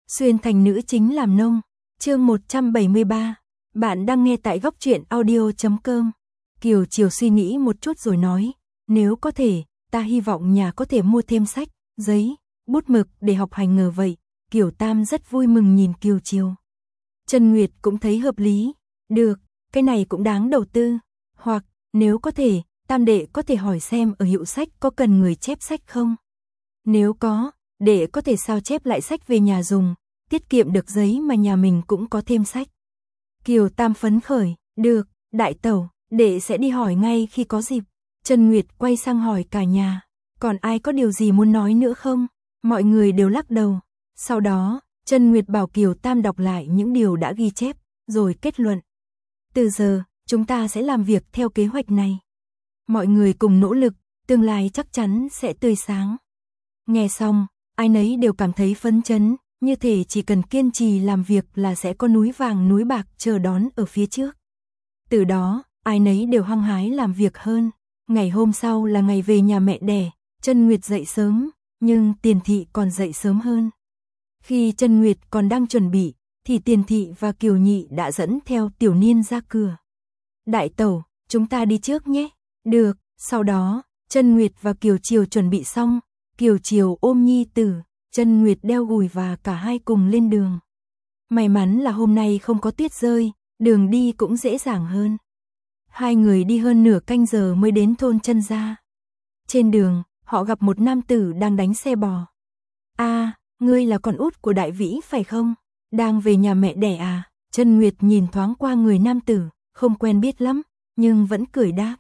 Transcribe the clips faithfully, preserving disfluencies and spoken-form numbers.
Xuyên thành nữ chính làm nông. Chương một trăm bảy mươi ba. Bạn đang nghe tại góc truyện audio chấm com. Kiều Chiều suy nghĩ một chút rồi nói, nếu có thể, ta hy vọng nhà có thể mua thêm sách, giấy, bút mực để học hành ngờ vậy. Kiều Tam rất vui mừng nhìn Kiều Chiều. Trần Nguyệt cũng thấy hợp lý. Được, cái này cũng đáng đầu tư. Hoặc, nếu có thể, Tam đệ có thể hỏi xem ở hiệu sách có cần người chép sách không? Nếu có, đệ có thể sao chép lại sách về nhà dùng, tiết kiệm được giấy mà nhà mình cũng có thêm sách. Kiều Tam phấn khởi, được, đại tẩu, đệ sẽ đi hỏi ngay khi có dịp. Trần Nguyệt quay sang hỏi cả nhà, còn ai có điều gì muốn nói nữa không? Mọi người đều lắc đầu. Sau đó, Trần Nguyệt bảo Kiều Tam đọc lại những điều đã ghi chép, rồi kết luận. Từ giờ, chúng ta sẽ làm việc theo kế hoạch này. Mọi người cùng nỗ lực, tương lai chắc chắn sẽ tươi sáng. Nghe xong, ai nấy đều cảm thấy phấn chấn, như thể chỉ cần kiên trì làm việc là sẽ có núi vàng núi bạc chờ đón ở phía trước. Từ đó, ai nấy đều hăng hái làm việc hơn. Ngày hôm sau là ngày về nhà mẹ đẻ, Trần Nguyệt dậy sớm, nhưng Tiền Thị còn dậy sớm hơn. Khi Trần Nguyệt còn đang chuẩn bị, thì Tiền Thị và Kiều Nhị đã dẫn theo Tiểu Niên ra cửa. Đại tẩu, chúng ta đi trước nhé. Được, sau đó, Trần Nguyệt và Kiều Chiều chuẩn bị xong, Kiều Chiều ôm nhi tử, Trần Nguyệt đeo gùi và cả hai cùng lên đường. May mắn là hôm nay không có tuyết rơi, đường đi cũng dễ dàng hơn. Hai người đi hơn nửa canh giờ mới đến thôn Trân Gia. Trên đường, họ gặp một nam tử đang đánh xe bò. À, ngươi là con út của Đại Vĩ phải không? Đang về nhà mẹ đẻ à? Trần Nguyệt nhìn thoáng qua người nam tử, không quen biết lắm, nhưng vẫn cười đáp.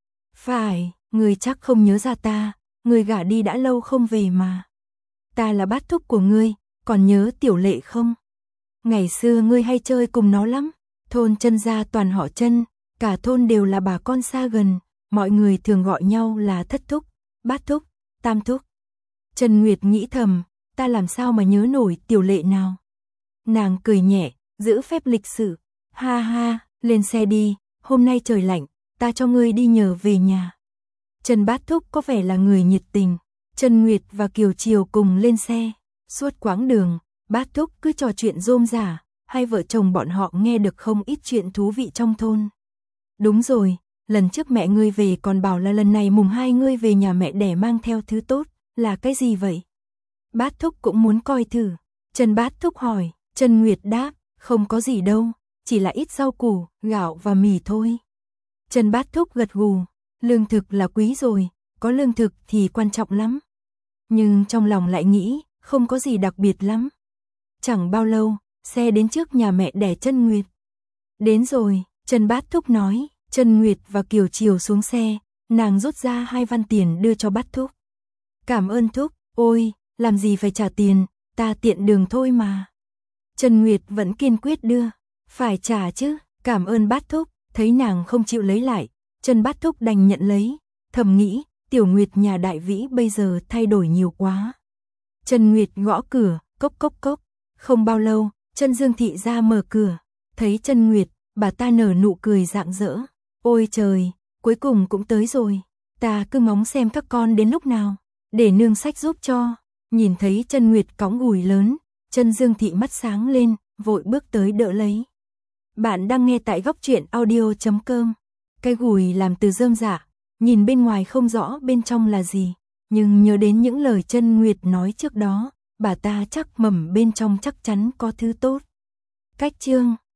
Phải, ngươi chắc không nhớ ra ta, ngươi gả đi đã lâu không về mà. Ta là bát thúc của ngươi, còn nhớ Tiểu Lệ không? Ngày xưa ngươi hay chơi cùng nó lắm. Thôn Trân Gia toàn họ Trân, cả thôn đều là bà con xa gần, mọi người thường gọi nhau là thất thúc, bát thúc, tam thúc. Trần Nguyệt nghĩ thầm, ta làm sao mà nhớ nổi Tiểu Lệ nào? Nàng cười nhẹ, giữ phép lịch sự. Ha ha, lên xe đi, hôm nay trời lạnh, ta cho ngươi đi nhờ về nhà. Trần bát thúc có vẻ là người nhiệt tình. Trần Nguyệt và Kiều Chiều cùng lên xe. Suốt quãng đường, bát thúc cứ trò chuyện rôm rả, hai vợ chồng bọn họ nghe được không ít chuyện thú vị trong thôn. Đúng rồi, lần trước mẹ ngươi về còn bảo là lần này mùng hai ngươi về nhà mẹ đẻ mang theo thứ tốt, là cái gì vậy? Bát thúc cũng muốn coi thử. Trần bát thúc hỏi, Trần Nguyệt đáp, không có gì đâu, chỉ là ít rau củ, gạo và mì thôi. Trần bát thúc gật gù, lương thực là quý rồi, có lương thực thì quan trọng lắm. Nhưng trong lòng lại nghĩ, không có gì đặc biệt lắm. Chẳng bao lâu, xe đến trước nhà mẹ đẻ Trân Nguyệt. Đến rồi, Trần bát thúc nói. Trần Nguyệt và Kiều Chiều xuống xe, nàng rút ra hai văn tiền đưa cho bát thúc. Cảm ơn thúc, ôi, làm gì phải trả tiền, ta tiện đường thôi mà. Trần Nguyệt vẫn kiên quyết đưa, phải trả chứ, cảm ơn bát thúc, thấy nàng không chịu lấy lại, Trần bát thúc đành nhận lấy, thầm nghĩ, Tiểu Nguyệt nhà Đại Vĩ bây giờ thay đổi nhiều quá. Trần Nguyệt gõ cửa, cốc cốc cốc, không bao lâu, Trân Dương Thị ra mở cửa, thấy Trần Nguyệt, bà ta nở nụ cười rạng rỡ. Ôi trời, cuối cùng cũng tới rồi, ta cứ ngóng xem các con đến lúc nào, để nương sách giúp cho. Nhìn thấy Trân Nguyệt cõng gùi lớn, Trân Dương Thị mắt sáng lên, vội bước tới đỡ lấy. Bạn đang nghe tại góc truyện audio chấm com. Cái gùi làm từ rơm rạ, nhìn bên ngoài không rõ bên trong là gì, nhưng nhớ đến những lời Trân Nguyệt nói trước đó, bà ta chắc mẩm bên trong chắc chắn có thứ tốt. Cách chương